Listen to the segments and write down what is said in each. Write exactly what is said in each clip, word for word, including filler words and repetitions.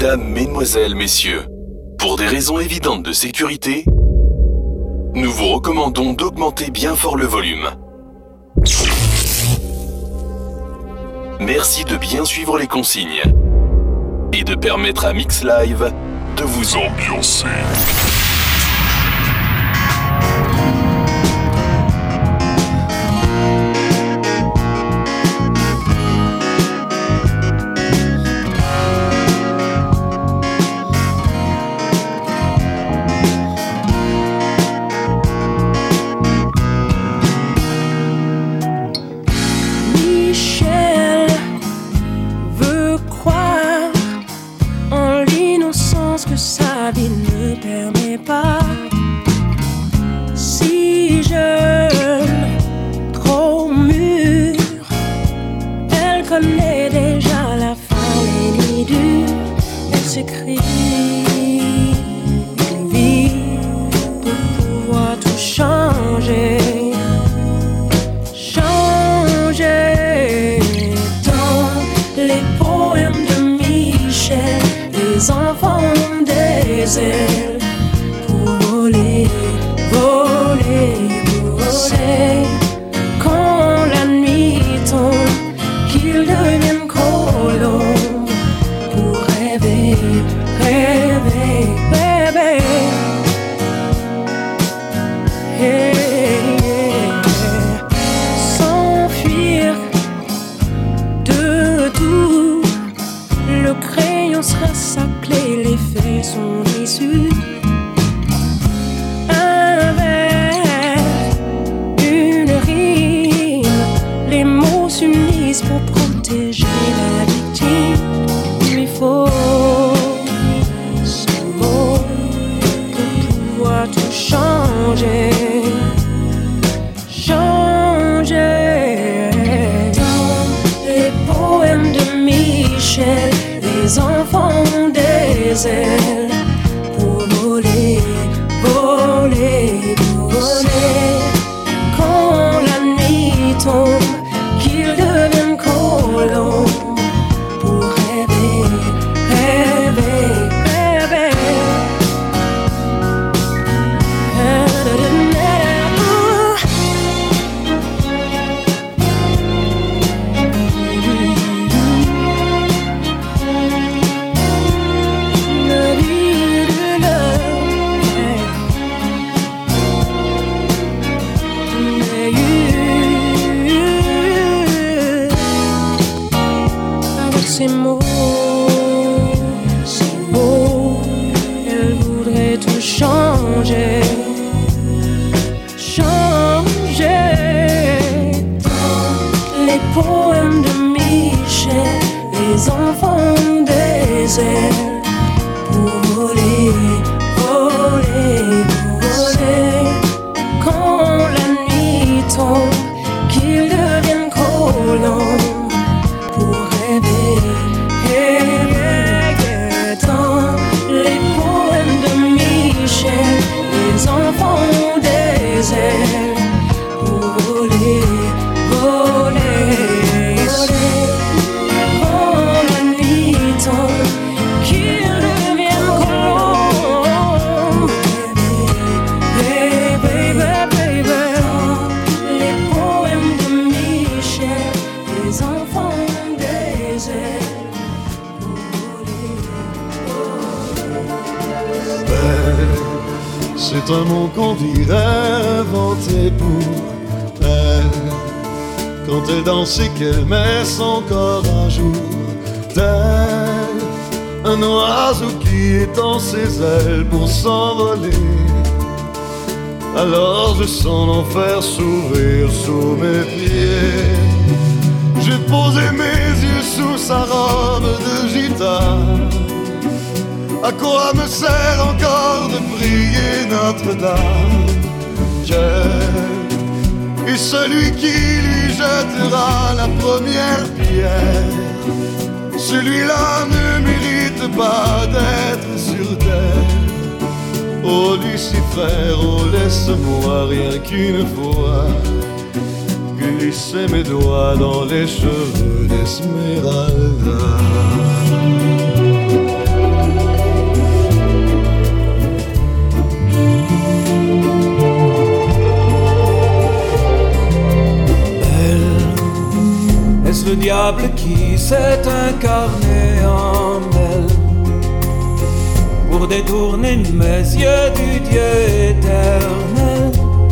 Mesdames, Mesdemoiselles, Messieurs, pour des raisons évidentes de sécurité, nous vous recommandons d'augmenter bien fort le volume. Merci de bien suivre les consignes et de permettre à Mix Live de vous ambiancer. Sa vie ne permet pas. Si jeune, trop mûre, elle connaît déjà la fin des nuits dures. Elle s'écrit une vie pour pouvoir tout changer. Changer dans les poèmes de Michel, les enfants des ailes pour voler, voler, voler. Quand la nuit tombe, qu'ils deviennent colombes pour rêver, rêver, rêver. Hey, yeah. S'enfuir de tout, le crayon sera sa clé, les faits sont issus. Un vers, une rime, les mots s'unissent pour protéger la victime. Il lui faut ce mot pour pouvoir tout changer. Changer dans les poèmes de Michel, les enfants des ailes pour voler, voler, voler. Quand la nuit tombe, qu'ils deviennent colombes pour rêver, rêver, rêver. Ces mots, ces mots, elle voudrait tout changer, changer. Dans les poèmes de Michel, les enfants des ailes pour voler, voler, voler. Quand la nuit tombe, qu'ils deviennent colombes pour rêver. Dans les poèmes de Michel, les enfants des ailes pour voler, voler, voler. Quand la nuit tombe, qu'ils deviennent colombes. Baby, baby, baby. Dans les poèmes de Michel, les enfants des ailes. C'est un mot qu'on dirait inventé pour elle. Quand elle danse et qu'elle met son corps à jour, tel un oiseau qui étend ses ailes pour s'envoler. Alors je sens l'enfer s'ouvrir sous mes pieds. J'ai posé mes yeux sous sa robe de gitane. À quoi me sert encore de prier Notre-Dame? Dieu est celui qui lui jettera la première pierre. Celui-là ne mérite pas d'être sur terre. Oh Lucifer, oh laisse-moi rien qu'une fois glisser mes doigts dans les cheveux d'Esmeralda. diable qui s'est incarné en elle pour détourner mes yeux du Dieu éternel,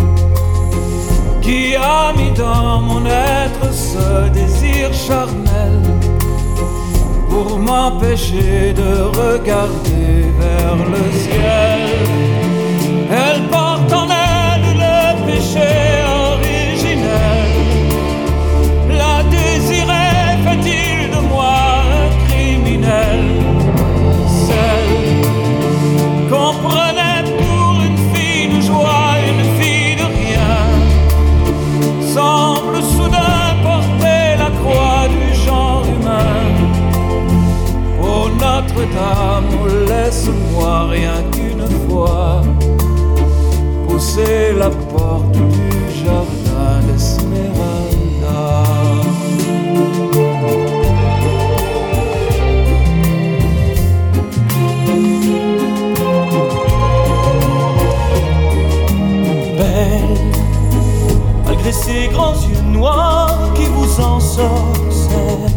qui a mis dans mon être ce désir charnel pour m'empêcher de regarder vers le ciel. Elle porte en elle le péché originel. La désirait, fait-il de moi un criminel? Celle qu'on prenait pour une fille de joie, une fille de rien, semble soudain porter la croix du genre humain. Oh Notre-Dame, laisse-moi rien qu'une fois pousser la porte du jardin d'Esmeralda. Belle, malgré ses grands yeux noirs qui vous ensorcellent,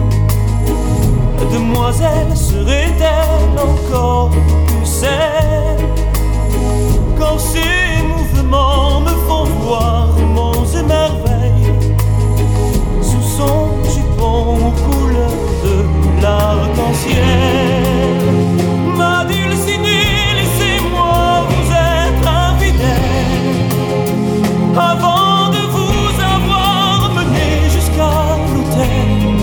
la demoiselle serait-elle encore plus celle? Quand ses mouvements me font voir monts et merveilles, sous son jupon aux couleurs de l'arc-en-ciel. Ma Dulcinée, laissez-moi vous être infidèle avant de vous avoir mené jusqu'à l'autel.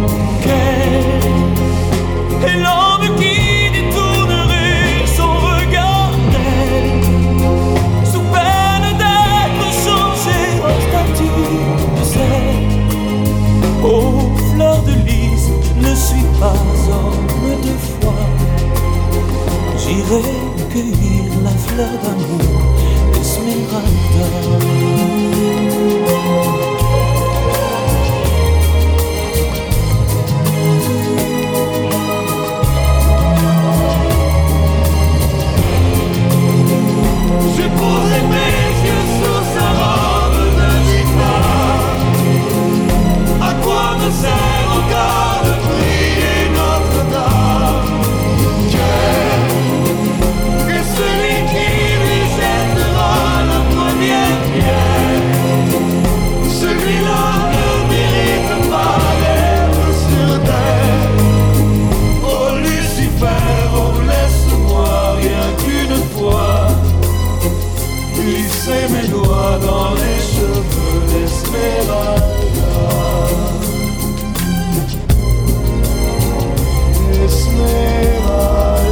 Quel est l'homme qui détournerait son regard d'elle, sous peine d'être changé en statue de sel? Ô fleur de lys, je ne suis pas homme de foi. J'irai cueillir la fleur d'amour d'Esmeralda. J'ai posé mes yeux sur sa robe de guitare. À quoi me sert encore de prier Notre-Dame? Que celui qui lui jettera la première pierre, celui-là ne mérite pas d'être sur terre. Oh Lucifer, oh laisse-moi rien qu'une fois glisser mes doigts dans les cheveux d'Esmeralda. Esmeralda.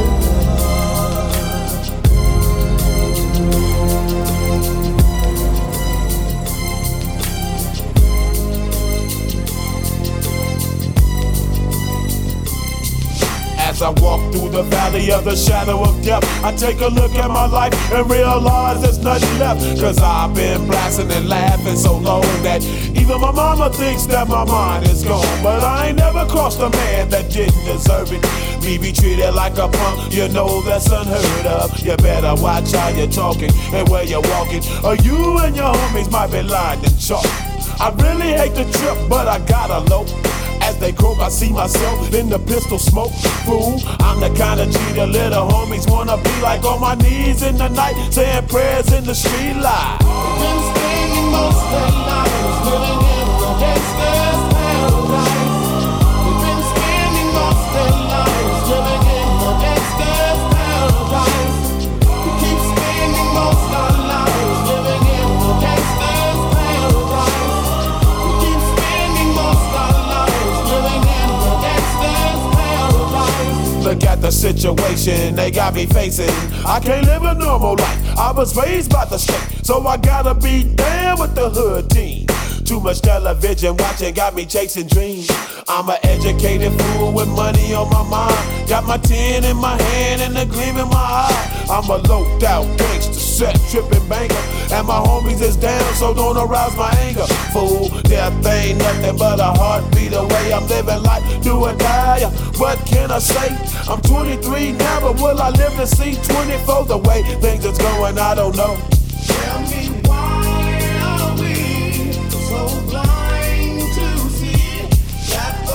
As I walk through the valley of the shadow of death, I take a look at my life and realize there's nothing left. Cause I've been blasting and laughing so long that even my mama thinks that my mind is gone. But I ain't never crossed a man that didn't deserve it. Me be treated like a punk, you know that's unheard of. You better watch how you're talking and where you're walking, or you and your homies might be lying in chalk. I really hate the trip, but I gotta low. As they croak, I see myself in the pistol smoke. Fool, I'm the kind of G the little homies wanna be like, on my knees in the night, saying prayers in the street light. We've been spending most of the night living in the gangster's paradise. We've been spending most of the night living in the gangster's paradise. We keep spending most of our lives living in the gangster's paradise. We keep spending most of our lives living in the gangster's paradise. Look at the situation they got me facing. I can't live a normal life. I was raised by the state, so I gotta be down with the hood team. Too much television watching got me chasing dreams. I'm an educated fool with money on my mind. Got my tin in my hand and a gleam in my eye. I'm a loped out gangster, set tripping banker, and my homies is down, so don't arouse my anger. Fool, death ain't nothing but a heartbeat away. I'm living life, do or die. What can I say? I'm twenty-three now, but will I live to see twenty-four? The way things is going, I don't know. Tell me why are we so blind to see that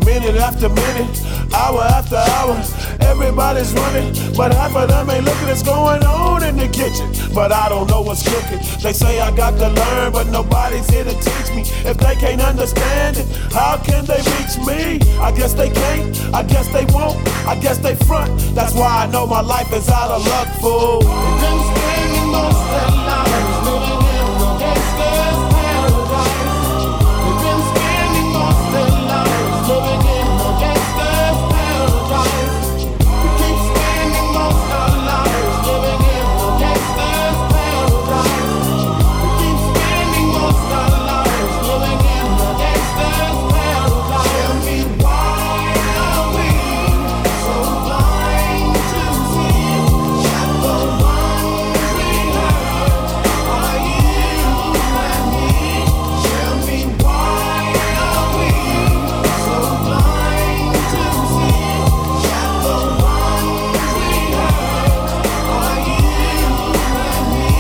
minute after minute, hour after hour. Everybody's running, but half of them ain't looking what's going on in the kitchen. But I don't know what's cooking. They say I got to learn, but nobody's here to teach me. If they can't understand it, how can they reach me? I guess they can't, I guess they won't, I guess they front. That's why I know my life is out of luck, fool. They've been spending most of their lives living in a gangster's paradise. They've been spending most of their lives living in a gangster's paradise. We keep spending most of our lives living in a gangster's paradise. We keep spending most of our lives living in a gangster's paradise. Tell me why are we so blind to see that the ones we hurt are you and me? Tell me why are we so blind to see that the ones we hurt are you and me?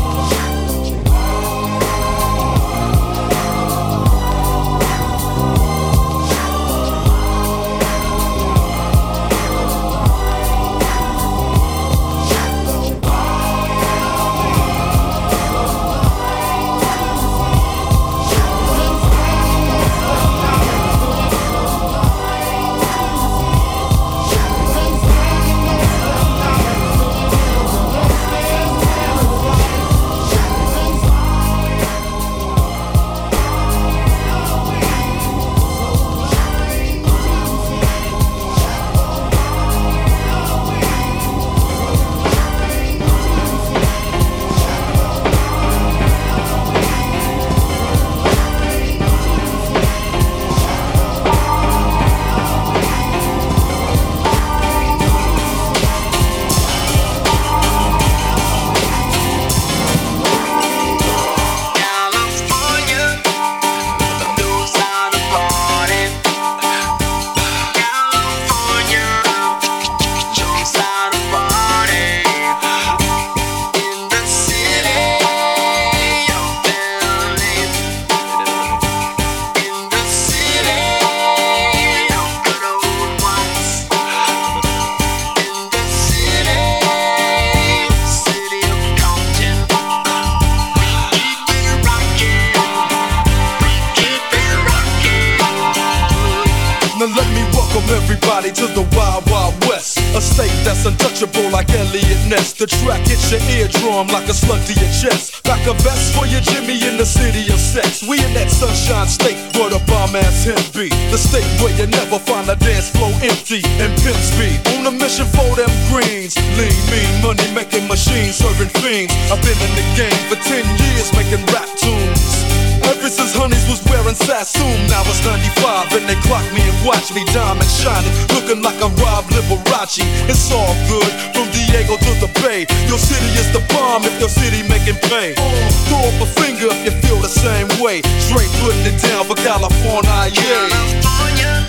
Now let me welcome everybody to the Wild Wild West, a state that's untouchable like Elliot Ness. The track hits your eardrum like a slug to your chest. Pack a vest for your Jimmy in the city of sex. We in that sunshine state where the bomb ass him be. The state where you never find a dance floor empty and pimp speed. On a mission for them greens. Lean, mean, money making machines serving fiends. I've been in the game for ten years making rap tunes. Ever since Honeys was wearing Sassoon, now it's ninety-five and they clock me and watch me diamond shining, looking like I'm Rob Liberace. It's all good from Diego to the Bay. Your city is the bomb if your city making pain. Throw up a finger if you feel the same way. Straight putting it down for California, yeah. California,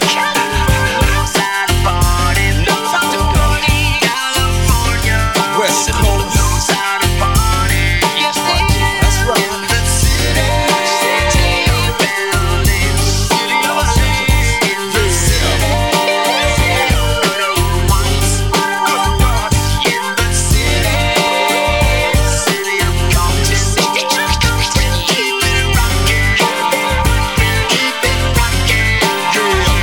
knows how to party, knows how to party. California, West Coast, knows how to party. Yes, that's right. Yeah.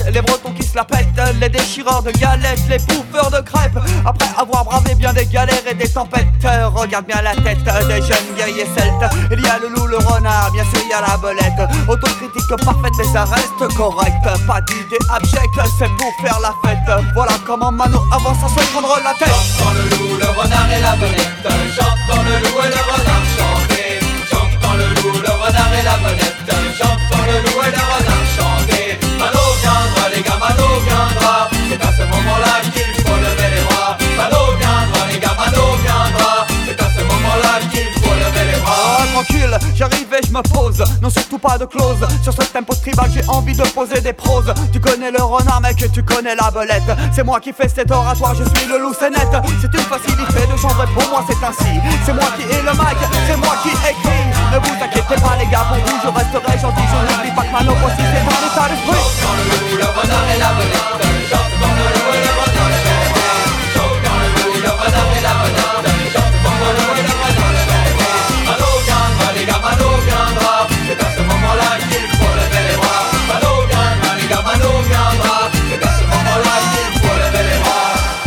les Bretons qui se la pètent, les déchireurs de galettes, les bouffeurs de crêpes. Après avoir bravé bien des galères et des tempêtes, regarde bien la tête des jeunes guerriers celtes. Il y a le loup, le renard, bien sûr il y a la belette. Autocritique parfaite mais ça reste correct. Pas d'idée abjecte, c'est pour faire la fête. Voilà comment Mano avance sans se prendre la tête. J'entends le loup, le renard et la belette. J'entends le loup et le renard chanter. J'entends le loup, le renard et la belette. J'entends le loup et le renard chanter. Mano viendra, les gars, Mano viendra. C'est à ce moment-là qu'il faut lever les bras. Mano viendra, les gars, Mano viendra. C'est à ce moment-là qu'il faut lever les bras. Ah, tranquille, j'arrive et je me pose. Non, surtout pas de clause. Sur ce tempo tribal, j'ai envie de poser des proses. Tu connais le renard, mec, tu connais la belette. C'est moi qui fais cet oratoire, je suis le loup, c'est net. C'est une facilité de changer, pour moi c'est ainsi. C'est moi qui ai le mic, c'est moi qui écris. Ne vous inquiétez pas les gars, pour vous je resterai gentil. Je n'oublie pas que Mano aussi c'est dans l'état d'esprit. J'entends le loup, le renard et la belette. J'entends le loup et le renard chanter. J'entends le loup, le renard et la belette. J'entends le loup et le renard chanter. Mano viendra, les gars, Mano viendra. C'est à ce moment-là qu'il faut lever les bras. Mano viendra, les gars, Mano viendra. C'est à ce moment-là qu'il faut lever les bras.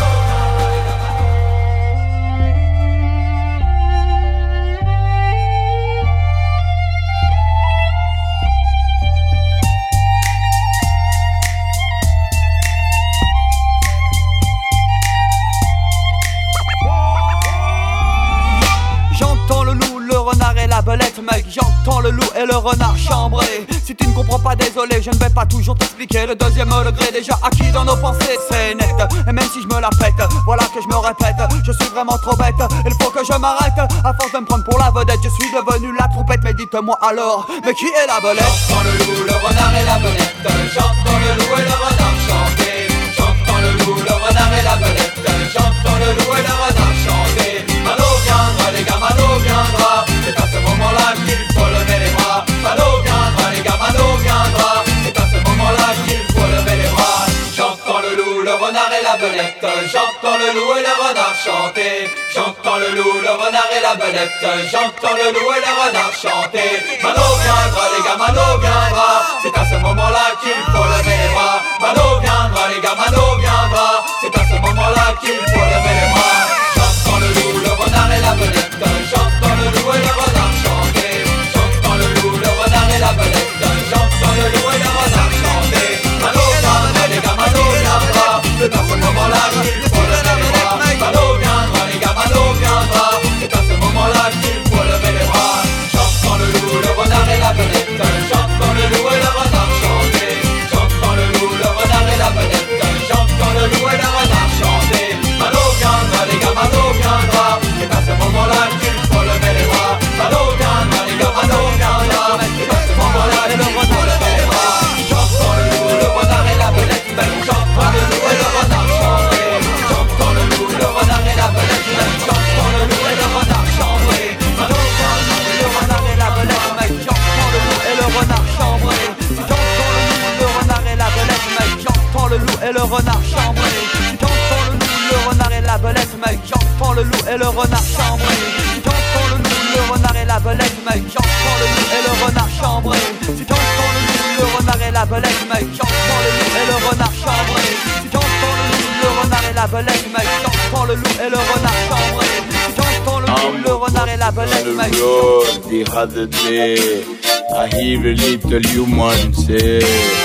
J'entends le loup, le renard et la belette, mec. J'entends le loup et le renard chambré. Si tu ne comprends pas, désolé, je ne vais pas toujours t'expliquer. Le deuxième degré déjà acquis dans nos pensées, c'est net. Et même si je me la pète, voilà que je me répète. Je suis vraiment trop bête, il faut que je m'arrête. À force de me prendre pour la vedette, je suis devenu la trompette. Mais dites-moi alors, mais qui est la belette? J'entends le loup, le renard et la belette. J'entends le loup et le renard chanter. J'entends le loup, le renard et la belette. J'entends le loup et le renard chanter. Mano viendra, les gars, Mano viendra. C'est à ce moment-là qu'il faut lever les bras. Mano viendra, les gars, Mano viendra. C'est à ce moment-là qu'il faut lever les bras. J'entends le loup, le renard et la belette. J'entends le loup et le renard chanter. J'entends le loup, le renard et la belette. J'entends le loup et le renard chanter. Mano viendra, les gars, Mano viendra. C'est à ce moment-là qu'il faut lever les bras. Mano viendra, les gars, Mano viendra. C'est à ce moment-là qu'il faut lever les bras. J'entends le loup, le renard et la belette. J'entends le loup et le renard chanter. J'entends le loup, le renard et la belette. J'entends le loup et le renard chanter. Mano viendra, les gars, Mano viendra. C'est à ce moment-là qu'il faut lever les bras. Mano viendra, les gars, Mano viendra. C'est à ce moment-là qu'il faut lever les bras. J'entends le loup, le renard et la belette. J'entends le loup et le renard chanter. J'entends le loup, le renard et la belette. J'entends le loup et le renard chanter. Mano viendra, les gars, Mano viendra. C'est à ce moment-là qu'il faut lever les bras. Mano viendra, les gars, Mano viendra. C'est à ce moment-là qu'il faut lever les bras. J'entends le loup, le renard et la belette. J'entends le loup et le renard chanter. J'entends le loup, le renard et la belette. J'entends le loup et le renard chanter. Mano viendra, le renard et la belette, mec. J'entends le loup et le renard chambré. J'entends le loup, le renard et la belette, mec. J'entends le loup et le renard chambré. J'entends le loup, le renard et la belette, mec. J'entends le loup et le renard chambré. J'entends le loup, le renard et la belette, mec. J'entends le loup et le renard chambré. J'entends le loup, le renard et la belette, mec. J'entends le loup et le renard chambré. J'entends le loup, le renard et la belette, mec. J'entends le loup et le renard chambré. J'entends le loup, le renard et la belette, mec. The other day, I hear a little human say,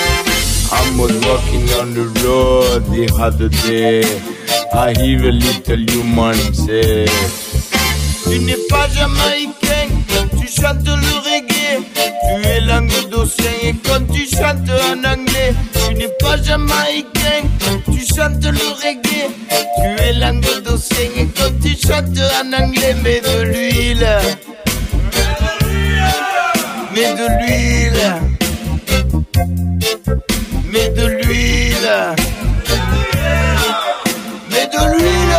I was walking on the road the other day, I hear a little human say, tu n'es pas jamaïcain, tu chantes le reggae, tu es languedocien et quand tu chantes en anglais, tu n'es pas jamaïcain, tu chantes le reggae, tu es languedocien et quand tu chantes en anglais, mets de l'huile. Mets de l'huile, mets de l'huile, mets de l'huile,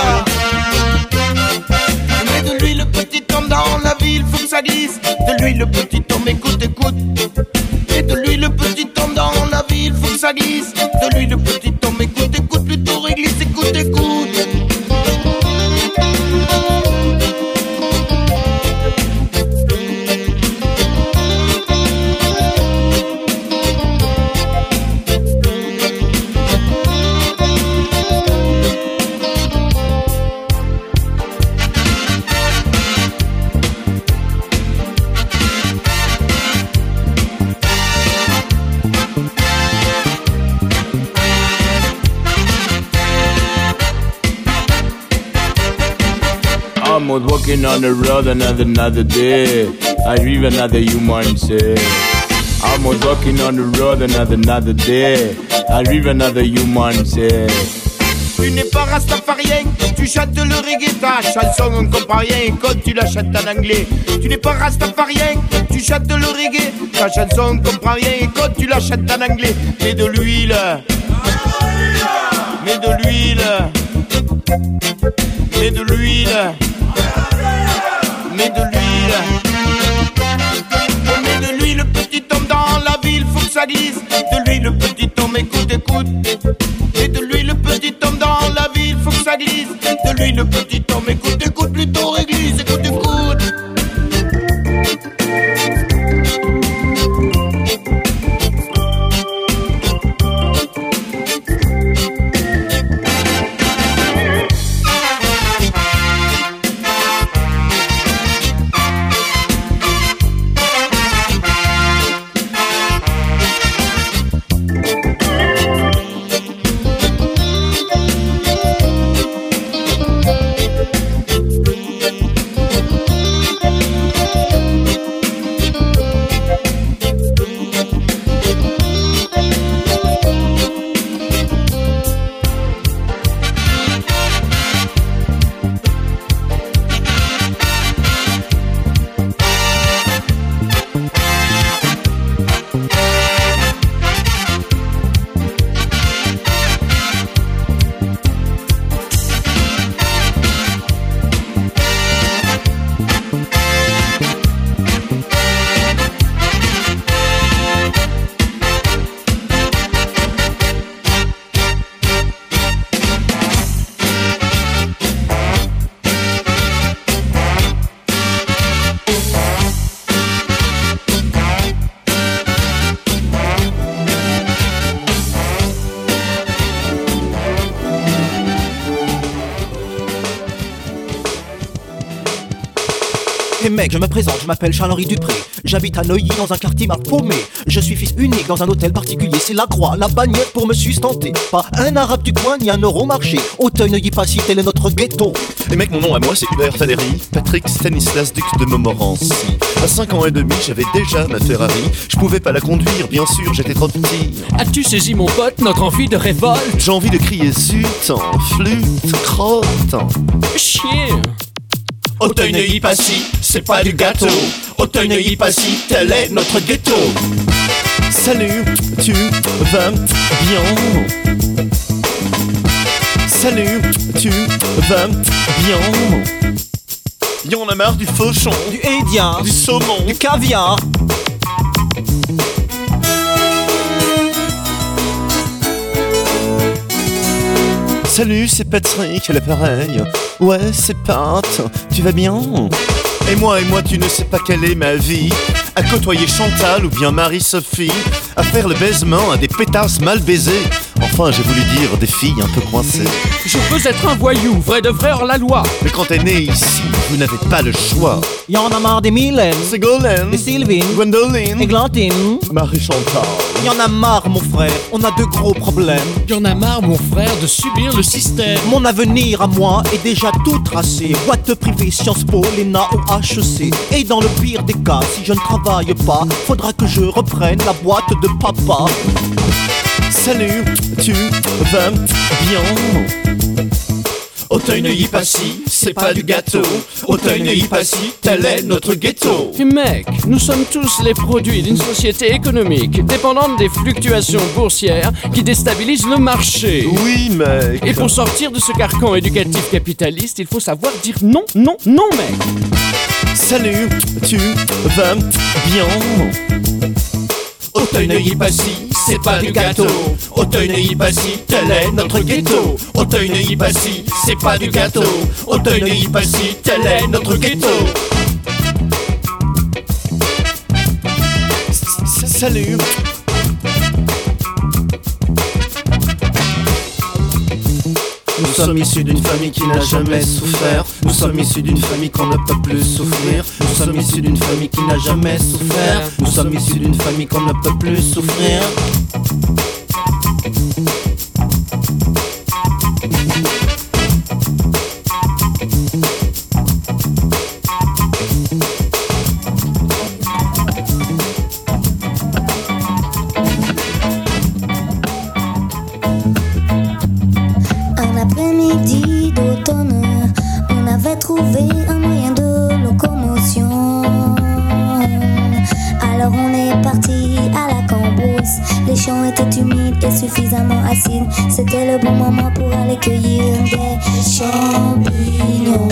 mets de l'huile, petit homme dans la ville, faut que ça glisse. De l'huile, petit homme, écoute, écoute. Mets de l'huile, petit homme dans la ville, faut que ça glisse. De l'huile, petit homme, écoute, écoute, plutôt réglisse, écoute, écoute. was walking on the road another another day. Arrive another human say. I was walking on the road another another day. Arrive another human say. Tu n'es pas rastafarien, tu chantes le reggae, ta chanson on comprend rien quand tu la chantes en anglais. Tu n'es pas rastafarien, tu chantes le reggae, ta chanson on comprend rien quand tu la chantes en anglais. Mets de l'huile, mets de l'huile, mets de l'huile, mets de l'huile, mets de l'huile, petit homme dans la ville, faut que ça glisse. De l'huile, petit homme, écoute, écoute. Et de lui le petit homme dans la ville, faut que ça glisse. De lui le petit homme, écoute, écoute, plutôt réglisse, écoute, écoute. Et mec, je me présente, je m'appelle Charles-Henri Dupré. J'habite à Neuilly dans un quartier mal paumé. Je suis fils unique dans un hôtel particulier. C'est la croix, la bannière pour me sustenter. Pas un arabe du coin ni un euro marché. Auteuil-Neuilly-Passy, tel est notre ghetto. Et mec, mon nom à moi c'est Hubert Valéry Patrick Stanislas, duc de Montmorency. À cinq ans et demi, j'avais déjà ma Ferrari. Je pouvais pas la conduire, bien sûr, j'étais trop petit. As-tu saisi mon pote, notre envie de révolte? J'ai envie de crier zut, en flûte, crotte. Chien. Auteuil-Neuilly-Passy, c'est pas du gâteau. Auteuil-Neuilly-Passy, tel est notre ghetto. Salut, tu vas bien? Salut, tu vas bien? Y'en a marre du fauchon, du hédien, du saumon, du caviar. Salut, c'est Patrick à l'appareil. Ouais, c'est Pat, tu vas bien? Et moi, et moi, tu ne sais pas quelle est ma vie. À côtoyer Chantal ou bien Marie-Sophie. À faire le baisement à des pétasses mal baisées. Enfin, j'ai voulu dire des filles un peu coincées. Je veux être un voyou, vrai de vrai hors la loi. Mais quand t'es né ici, vous n'avez pas le choix. Y'en a marre des Mylène, Ségolène, des Sylvine, Gwendoline, Églantine, Marie-Chantal. Y'en a marre, mon frère, on a de gros problèmes. Y'en a marre, mon frère, de subir le système. Mon avenir à moi est déjà tout tracé. Boîte privée, Sciences Po, l'E N A ou H E C. Et dans le pire des cas, si je ne travaille pas, faudra que je reprenne la boîte de papa. Salut, tu vas bien? Auteuil-Neuilly-Passy, c'est pas du gâteau. Auteuil-Neuilly-Passy, tel est notre ghetto. Et mec, nous sommes tous les produits d'une société économique dépendante des fluctuations boursières qui déstabilisent le marché. Oui, mec. Et pour sortir de ce carcan éducatif capitaliste, il faut savoir dire non, non, non, mec. Salut, tu vas bien? Auteuil-Neuilly-Passy, c'est pas du gâteau. Auteuil-Neuilly-Passy, tel est notre ghetto. Auteuil-Neuilly-Passy, c'est pas du gâteau. Auteuil-Neuilly-Passy, tel est notre ghetto. Salut. Nous sommes issus d'une famille qui n'a jamais souffert. Nous sommes issus d'une famille qu'on ne peut plus souffrir. Nous sommes issus d'une famille qui n'a jamais souffert. Nous sommes issus d'une famille qu'on ne peut plus souffrir. après-midi d'automne, on avait trouvé un moyen de locomotion. Alors on est parti à la cambrousse. Les champs étaient humides et suffisamment acides. C'était le bon moment pour aller cueillir des champignons.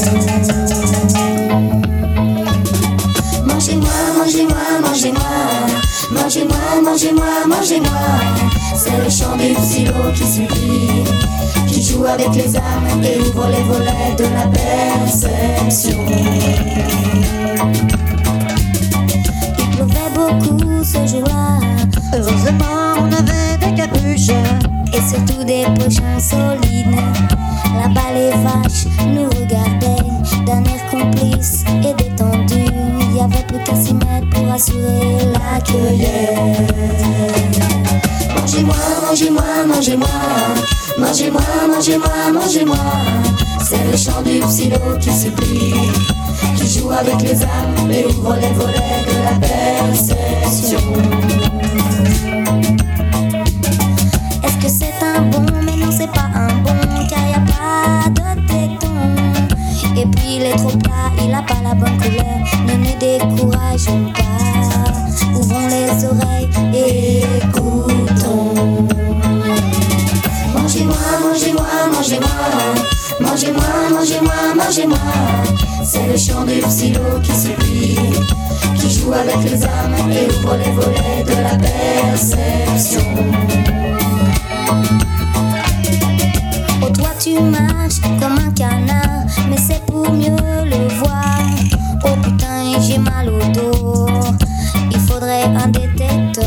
Mangez-moi, mangez-moi, mangez-moi. Mangez-moi, mangez-moi, mangez-moi. C'est le chant du silo qui supplie, qui joue avec les âmes et ouvre les volets de la perception. Il pleuvait beaucoup ce jour-là. Heureusement on avait des capuches et surtout des pochons solides. Là-bas les vaches nous regardaient d'un air complice et détendu. Il y avait plus qu'à s'y mettre pour assurer la cueillette. Mangez-moi, mangez-moi, mangez-moi. Mangez-moi, mangez-moi, mangez-moi. C'est le chant du psylo qui supplie, qui joue avec les âmes et ouvre les volets de la perception. Est-ce que c'est un bon? Mais non, c'est pas un bon, car y a pas de téton. Et puis il est trop plat, il a pas la bonne couleur. Ne nous décourageons pas, ouvrons les oreilles et écoutons. Mangez-moi, mangez-moi, mangez-moi. Mangez-moi, mangez-moi, mangez-moi. C'est le chant du psylo qui supplie, qui joue avec les âmes et ouvre les volets de la perception. Oh toi tu marches comme un canard, mais c'est pour mieux le voir. Oh putain j'ai mal au dos, il faudrait un détecteur.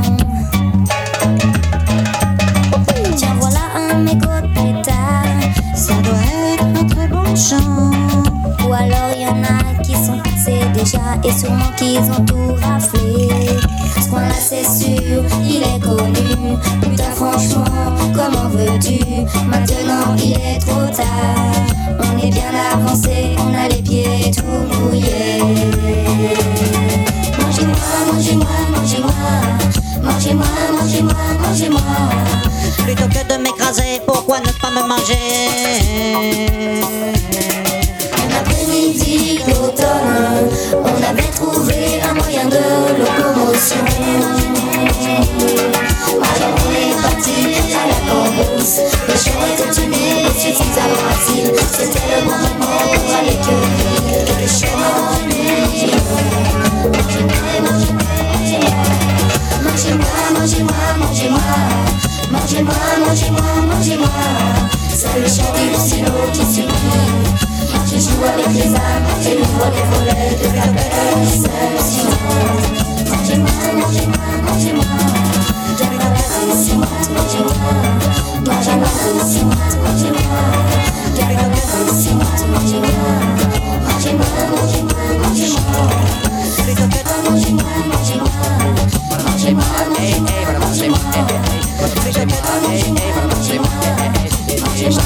Tiens voilà un mégot de pétard, ça doit être un très bon chant. Ou alors y en a qui sont passés déjà et sûrement qu'ils ont tout raflé. Ce coin là c'est sûr, il est connu. Putain franchement, comment veux-tu? Maintenant il est trop tard. On est bien avancé, on a les pieds tout mouillés. Mangez-moi, mangez-moi, mangez-moi. Mangez-moi, mangez-moi, mangez-moi. Plutôt que de m'écraser, pourquoi ne pas me manger? Un après-midi d'automne, on avait trouvé un moyen de locomotion. Alors on est parti à la cambrousse. Les champs étaient humides et suffisamment acides. C'était le bon moment pour aller cueillir les champignons. Mangez-moi, mangez-moi, mangez-moi. Mangez-moi, mangez-moi, mangez-moi. C'est le chant du silo qui supplie, qui joue avec les âmes et ouvre les volets de la perception. Mangez-moi, mangez-moi, mangez-moi. Mangez-moi, mangez-moi, mangez-moi. Mangez-moi, mangez-moi, mangez-moi. Mangez-moi, mangez-moi, mangez-moi. Plutôt que de mangez-moi, mangez-moi. Mangez-moi, mangez-moi, mangez-moi. Plutôt que de mangez-moi, mangez-moi. Mangez-moi,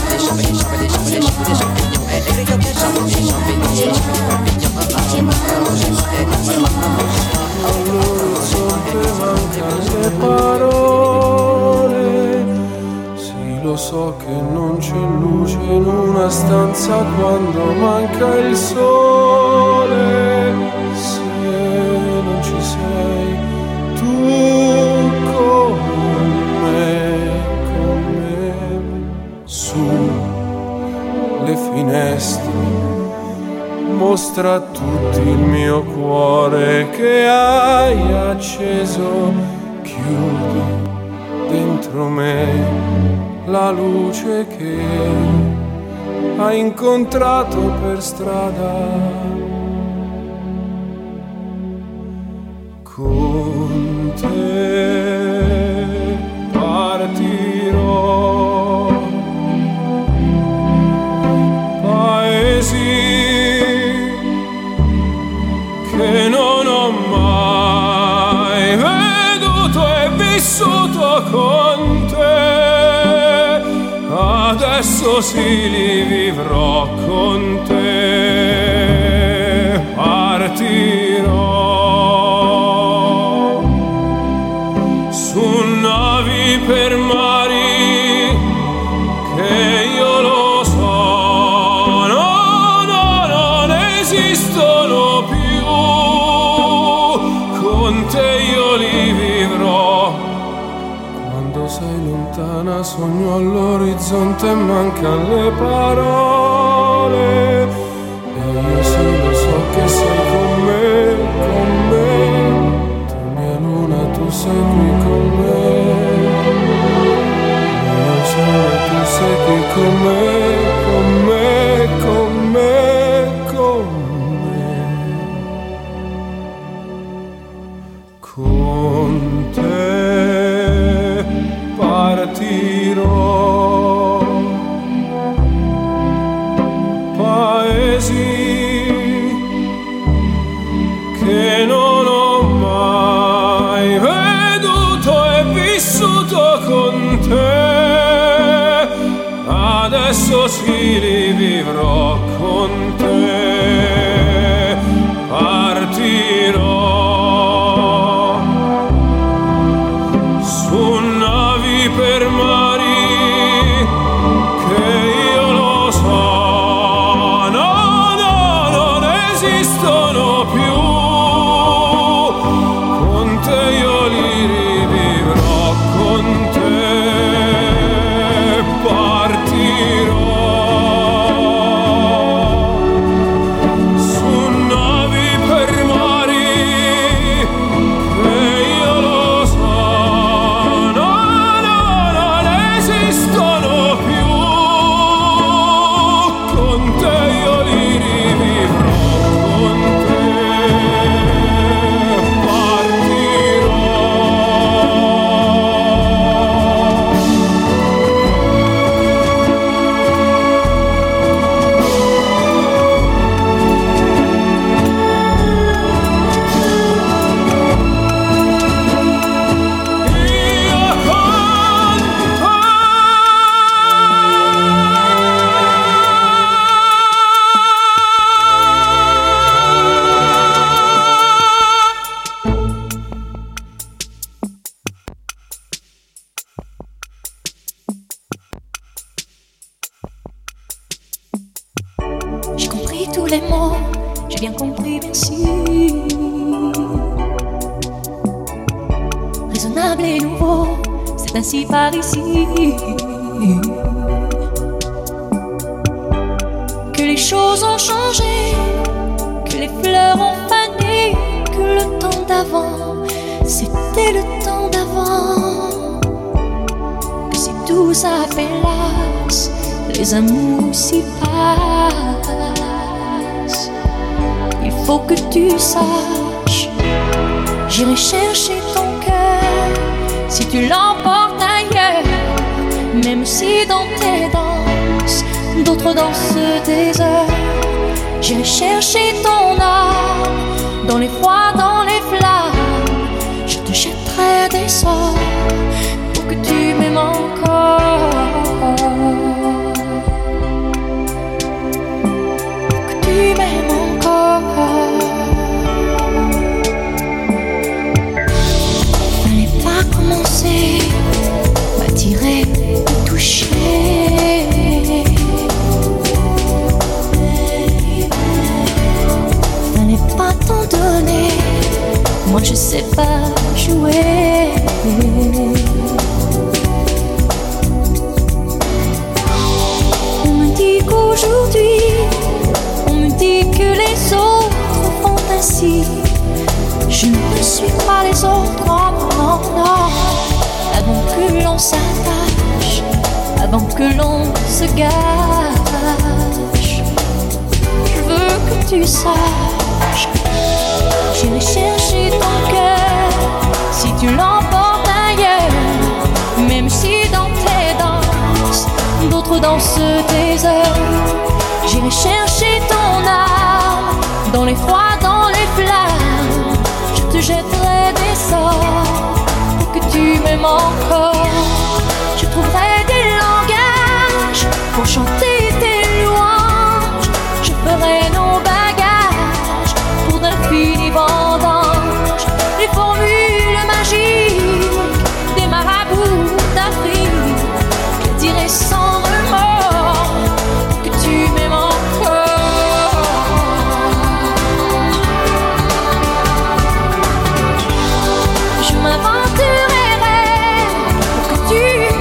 le parole, sì lo so che non c'è luce in una stanza quando manca il sole, se non ci sei tu con me, con me, su le finestre mostra a tutti il mio cuore che hai acceso, chiudi dentro me la luce che hai incontrato per strada. Con te partirò, paesi che non ho mai veduto e vissuto con te, adesso sì li vivrò con te, partirò su navi per mari che io lo so lontana, sogno all'orizzonte e mancano le parole. E io sì lo so che sei con me, con me. Tu mia luna, tu sei qui con me. Mio sole, tu sei qui con me, con me, con me, con me. Con te partirò. Paesi che non ho mai veduto e vissuto con te, adesso sì li vivrò con te. Partirò su navi per mari che io lo so esistono più, con te io li rivivrò, con te partirò su navi per mari che io lo so, no, no, non esistono più, con te io li rivivrò. J'ai compris tous les mots, j'ai bien compris, merci. Raisonnable et nouveau, c'est ainsi par ici que les choses ont changé, que les fleurs ont fané, que le temps d'avant, c'était le temps d'avant, que si tout s'appelasse, les amours s'y passent. Il faut que tu saches, j'irai chercher ton cœur si tu l'emportes ailleurs, même si dans tes danses d'autres dansent des heures. J'irai chercher ton âme dans les froids, dans les flammes. Je te jetterai des sorts pour que tu m'aimes encore. Tu m'aimes encore. Fallait pas commencer, m'attirer, me toucher. Fallait pas t'en donner, moi je sais pas jouer. On me dit qu'aujourd'hui, on me dit que les autres font ainsi. Je ne suis pas les autres, non, non, non. Avant que l'on s'attache, avant que l'on se gâche, je veux que tu saches, j'irai chercher ton cœur si tu l'emportes ailleurs, même si dans tes danses d'autres dansent des heures. J'irai chercher ton âme dans les froids, dans les flammes. Je te jetterai des sorts pour que tu m'aimes encore. Je trouverai des langages pour chanter tes louanges. Je ferai nos bagages pour d'infinis vendanges. Les formules magiques des marabouts d'Afrique, je dirai sans remords que tu m'aimes encore. Je m'inventerai pour que tu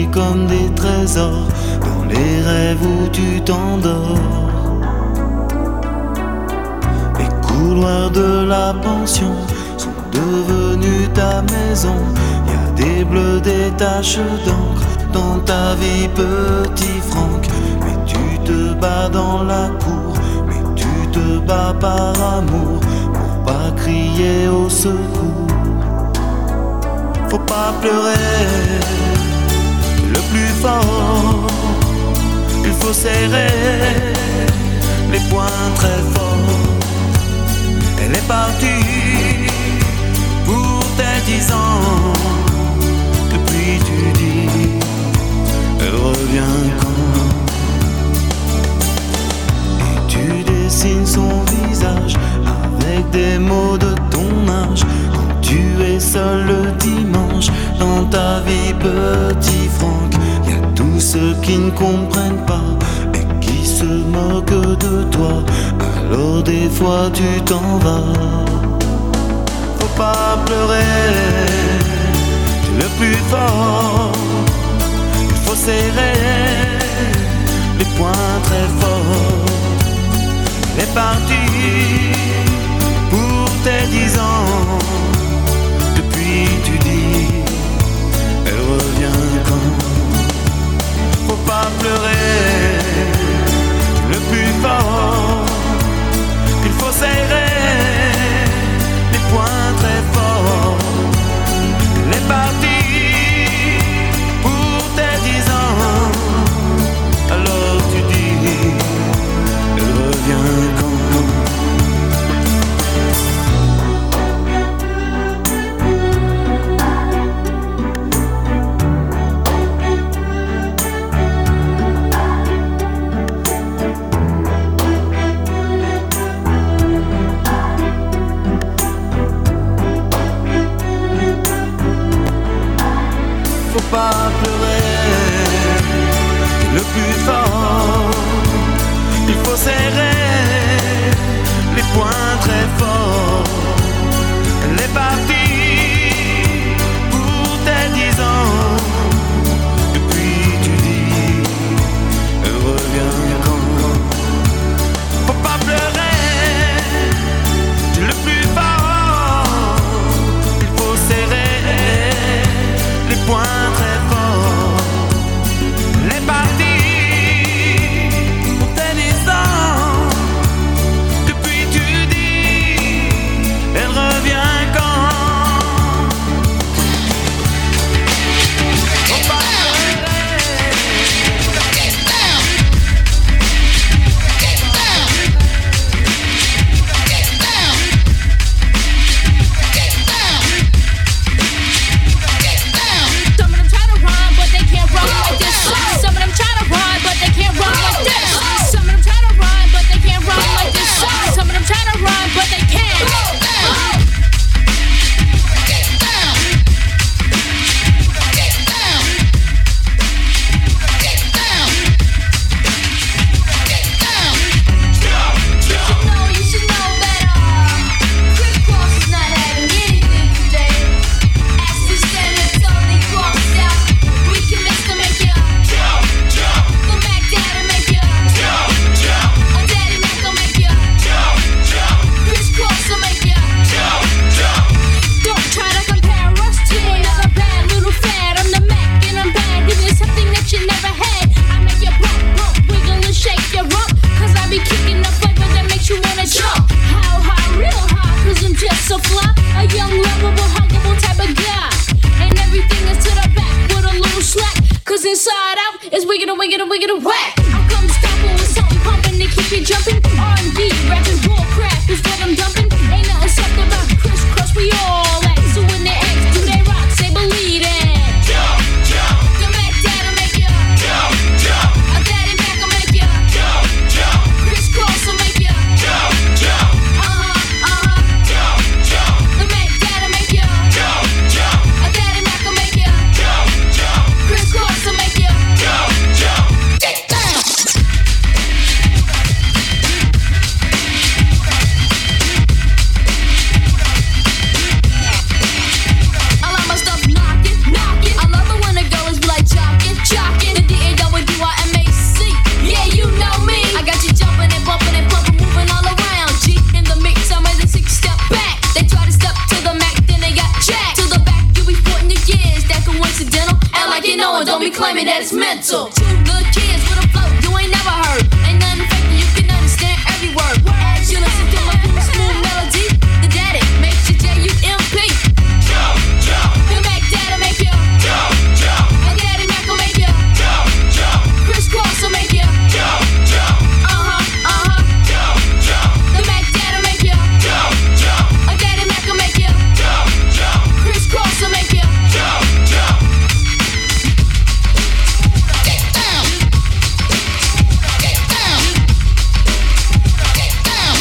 comme des trésors dans les rêves où tu t'endors. Les couloirs de la pension sont devenus ta maison. Y a des bleus, des taches d'encre dans ta vie, petit Franck. Mais tu te bats dans la cour, mais tu te bats par amour, pour pas crier au secours. Faut pas pleurer, le plus fort, il faut serrer les poings très forts. Elle est partie pour tes dix ans. Depuis tu dis, elle revient quand? Et tu dessines son visage avec des mots de ton âge. Quand tu es seul le dimanche dans ta vie, petit Franck, y a tous ceux qui ne comprennent pas et qui se moquent de toi. Alors des fois tu t'en vas. Faut pas pleurer, tu es le plus fort. Il faut serrer les poings très forts. Elle est partie pour tes dix ans. Depuis tu dis, elle revient quand? Faut pas pleurer, le plus fort. Il faut serrer les poings très forts. Elle est partie pour tes dix ans. Alors tu dis, elle revient quand? Pas pleurer, le plus fort. Il faut serrer les poings très forts. Elle est partie pour tes dix ans. Depuis tu dis, elle revient quand? Faut pas pleurer, tu es le plus fort. Il faut serrer les poings très forts. Les parties pour tes dix ans. Depuis tu dis, elle revient quand? Faut pas be claiming that it's mental. Two good kids with a flow you ain't never heard. Ain't nothing fake, you can understand every word. As you listen to my cool smooth melody, the daddy makes you J U M P. Jump, jump. The Mac Daddy make you jump, jump. And Daddy Mac will make you jump, jump. Chris Cross will make you jump, jump. Uh huh, uh huh. Jump, jump. The Mac Daddy make you jump, jump. And Daddy Mac will make you jump, jump. Chris Cross will make you jump, jump. Get down. Get down. Get down.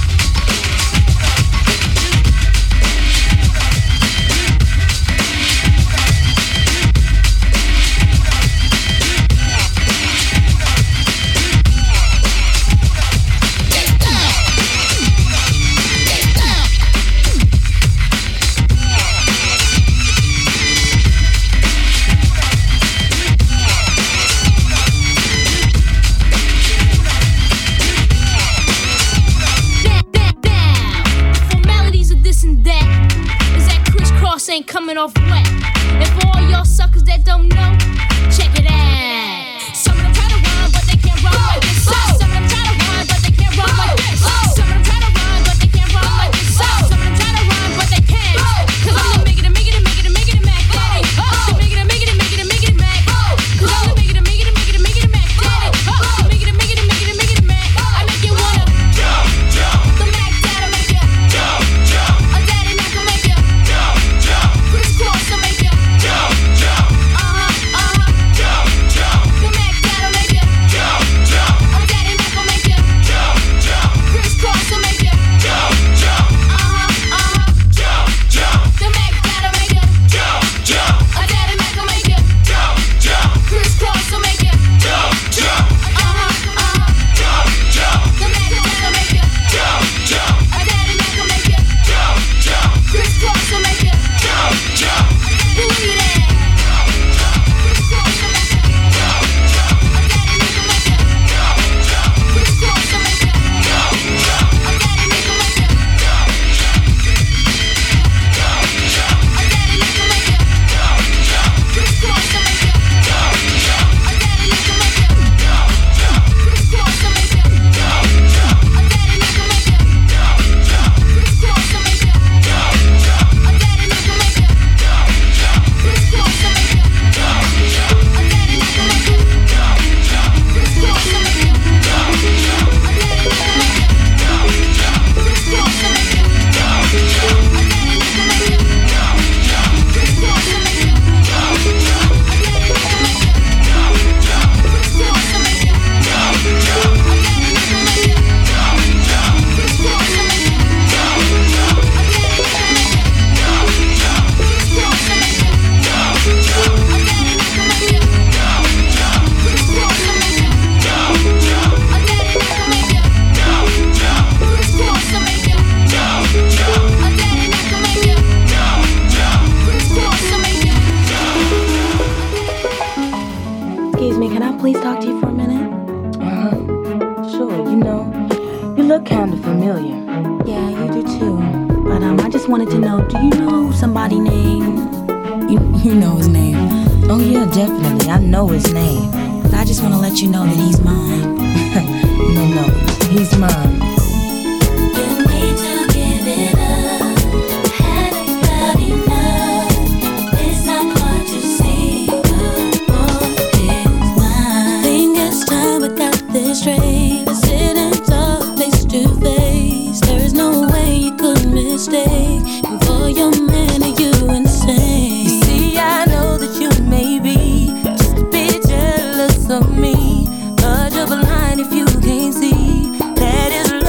Formalities of this and that is that crisscross ain't coming off wet. And for all y'all suckers that don't know, check it out. Some of them try to rhyme, but they can't rhyme like this. Some of them try to rhyme, but they can't rhyme like this. Some of them try to rhyme, but they can't rhyme like this. Some of them try to rhyme, but they can't. Cause I'm the make it, make it, make it, make it, Mac Daddy. The make it, make it, make it, make it, Mac. Cause I'm the make it, make it, make it, make it, Mac Daddy. The make it, make it, make it, make it, Mac. I make you wanna jump, jump. The Mac Daddy make you jump, jump. A Daddy Mac will make you jump, jump. Chris Cross will make you jump, jump. Uh huh, uh huh. Jump, jump. The Mac Daddy make you jump, jump. A Daddy Mac will make you jump, jump. Chris Cross will make you jump, jump. Uh huh, uh huh. Jump, jump. The Mac Daddy make you jump, jump. A Daddy Mac will make you jump, jump. Chris Cross will make you jump, jump. Uh huh, uh huh. Jump, jump. The Mac Daddy make you jump, jump. A Daddy Mac will make you jump, jump. Chris Cross will make you jump, jump. Believe it. Chris Cross will make you jump, jump. A Daddy Mac will make you jump, jump. Chris Cross will make you jump, jump. A Daddy Mac will make you jump, jump. A Daddy Mac will make you jump, jump. Chris Cross will make you jump, jump. A Daddy Mac will make you jump, jump. Chris Cross will make you jump, jump. A Daddy Mac will make you jump, jump. Chris Cross will make you jump, jump. A Daddy Mac will make you jump, jump. Chris Cross will make you jump, jump. A Daddy Mac will make you jump, jump. Chris Cross will make you jump, jump. A Daddy Mac will make you jump, jump. Chris Cross will make you jump, jump. A Daddy Mac will make you jump, jump. Chris Cross will make you jump, jump. A Daddy Mac will make you jump, jump. Chris Cross will make you jump, jump. A Daddy Mac will make you jump, jump. Chris Cross will make you jump, jump. A Daddy Mac will make you jump, jump. Chris Cross will make you jump, jump. A Daddy Mac will make you jump, jump. Chris Cross will make you jump, jump. A Daddy Mac will make you jump, jump. Chris Cross will make you jump, jump. A Daddy Mac will make you jump, jump. Chris Cross will make you Excuse me, can I please talk to you for a minute? Uh-huh. Sure, you know, you look kind of familiar. Yeah, you do too. But um, I just wanted to know, do you know somebody named... You, you know his name. Oh yeah, definitely, I know his name. But I just want to let you know that he's mine. No, no, he's mine. Straight, we're sitting talk face to face. There is no way you could mistake. And for your man, are you insane? You see, I know that you may be just a bit jealous of me, but you're blind if you can't see that is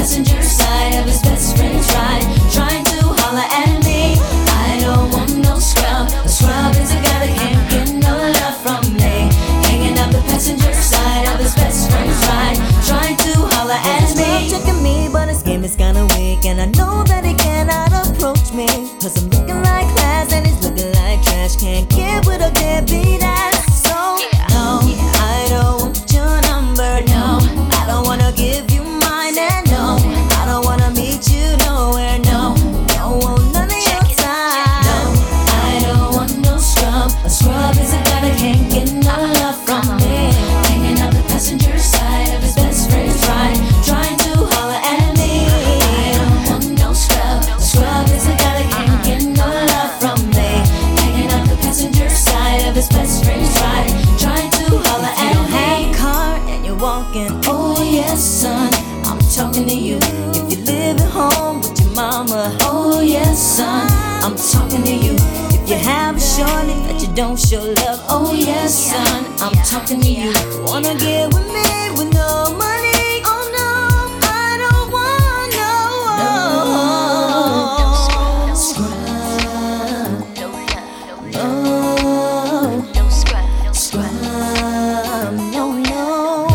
passenger side of his best friend's ride, trying to holler at me. I don't want no scrub. A scrub is a guy that can't get no love from me. Hanging out the passenger side of his best friend's ride, trying to holler at me. Checking me, but his game is kinda weak, and I know that he cannot approach me. Cause I'm looking like class and he's looking like trash. Can't get with a deadbeat ass. So, no, I don't want your number, no. I don't wanna give you mine, and no, I don't wanna meet you nowhere, no. Don't want none of your time. No, I don't want no scrub. A scrub is a guy that can't get no love from me. Hanging out the passenger side of his best friend's ride, trying to holler at me. I don't want no scrub. A scrub is a guy that can't get no love from me. Hanging out the passenger side of his best friend's ride, trying to holler at me. You don't have a car and you're walking. Oh yes, son, I'm talking to you. If you live at home with your mama. Oh yes, son, I'm talking to you. If you have a shorty that you don't show love. Oh yes, son, I'm talking to you. Wanna get with me with no money? Oh no, I don't want no. No scrub. No, no scrub. Scrub. No, no.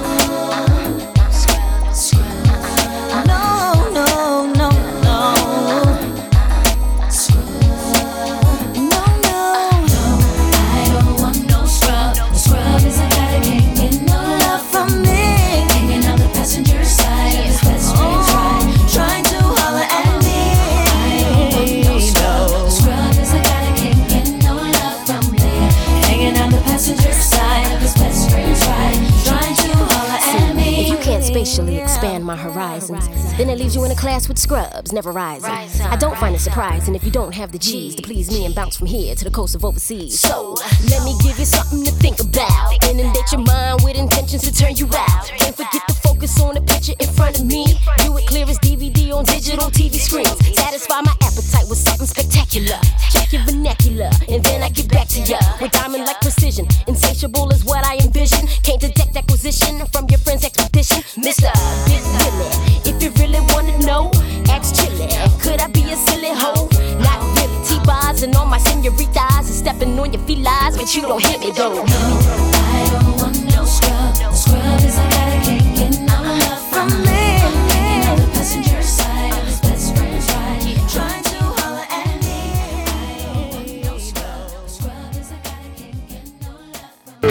Scrub. No, no, no, no. Scrub. No, no. I don't want no scrub. A scrub is a guy that can't get no love from me. Hanging out the passenger side of his best friend's ride, trying to holler at me. I don't want no scrub. A scrub is a guy that can't get no love from me. Hanging out the passenger side of his best friend's ride, trying to holler at me. If you can't spatially expand my horizons, then it leaves you in a class with scrubs, never rising. I don't find it surprising if you don't have the G's to please me and bounce from here to the coast of overseas. So, let me give you something to think about. Inundate your mind with intentions to turn you out. Can't forget to focus on the picture in front of me. View it clear as D V D on digital T V screens. Satisfy my appetite with something spectacular. Check your vernacular, and then I get back to ya with diamond-like precision. Insatiable is what I envision. Can't detect acquisition from your friend's expedition. Mister Big Willie, if you really wanna know, ask Chili. Could I be a silly hoe? Not really. T-bars and all my senoritas and stepping on your felines, but you don't hit me though. I don't want no scrub. A scrub is a guy that can't get no love from me. Hanging out the passenger side of his best friend's ride, trying to holler at me. I don't want no scrub. A scrub is a guy that can't get no love from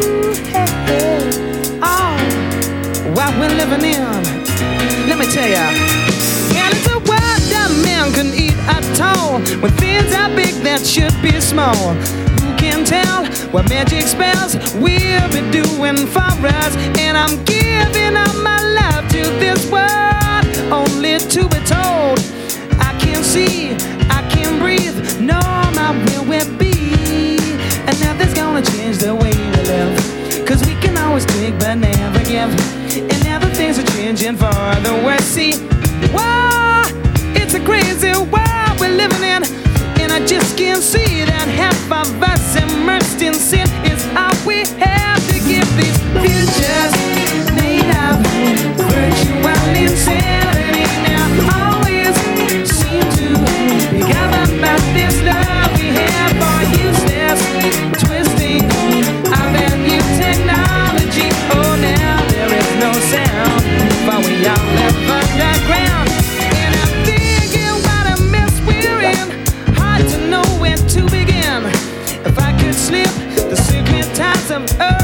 me. Oh, what we're living in, let me tell ya. And it's a world that man can eat at all, when things are big that should be small. Who can tell what magic spells we'll be doing for us? And I'm giving up my love to this world, only to be told I can't see, I can't breathe, no, my will will be. And nothing's gonna change the way we live, cause we can always take but never give. And now the things are changing for the worse. See, whoa, it's a crazy world we're living in, and I just can't see that half of us immersed in sin is all we have to give. These futures made of virtual insanity now always seem to be governed by this love we have for useless twisting of that new technology. Oh, now there is no sound, for we all live underground. And I'm thinking what a mess we're in, hard to know where to begin. If I could slip the secret ties of earth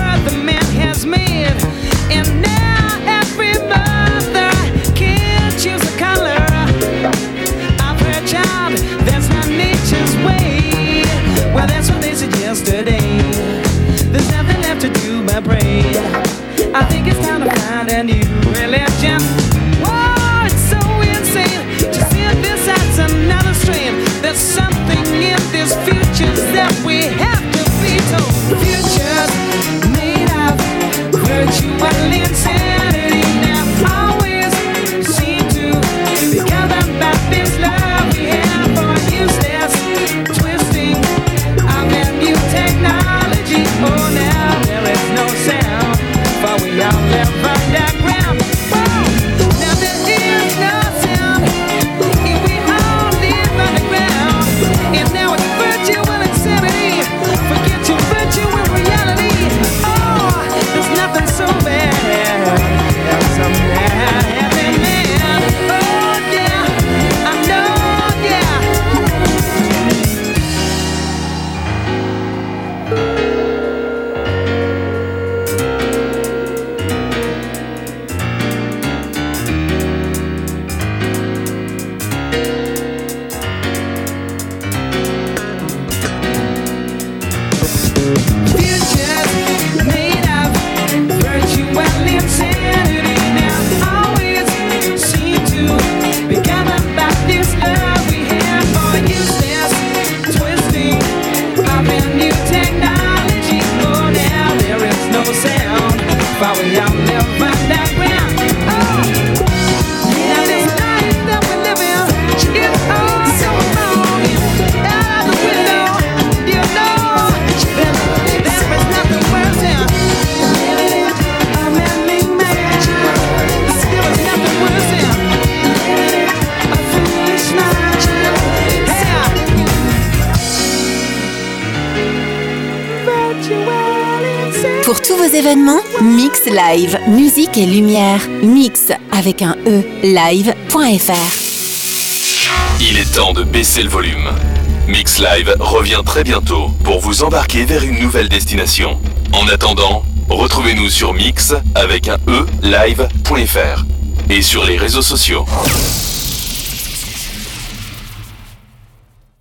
Pour tous vos événements, Mix Live, musique et lumière. Mix avec un E, live point f r. Il est temps de baisser le volume. Mix Live revient très bientôt pour vous embarquer vers une nouvelle destination. En attendant, retrouvez-nous sur Mix avec un E, live point f r et sur les réseaux sociaux.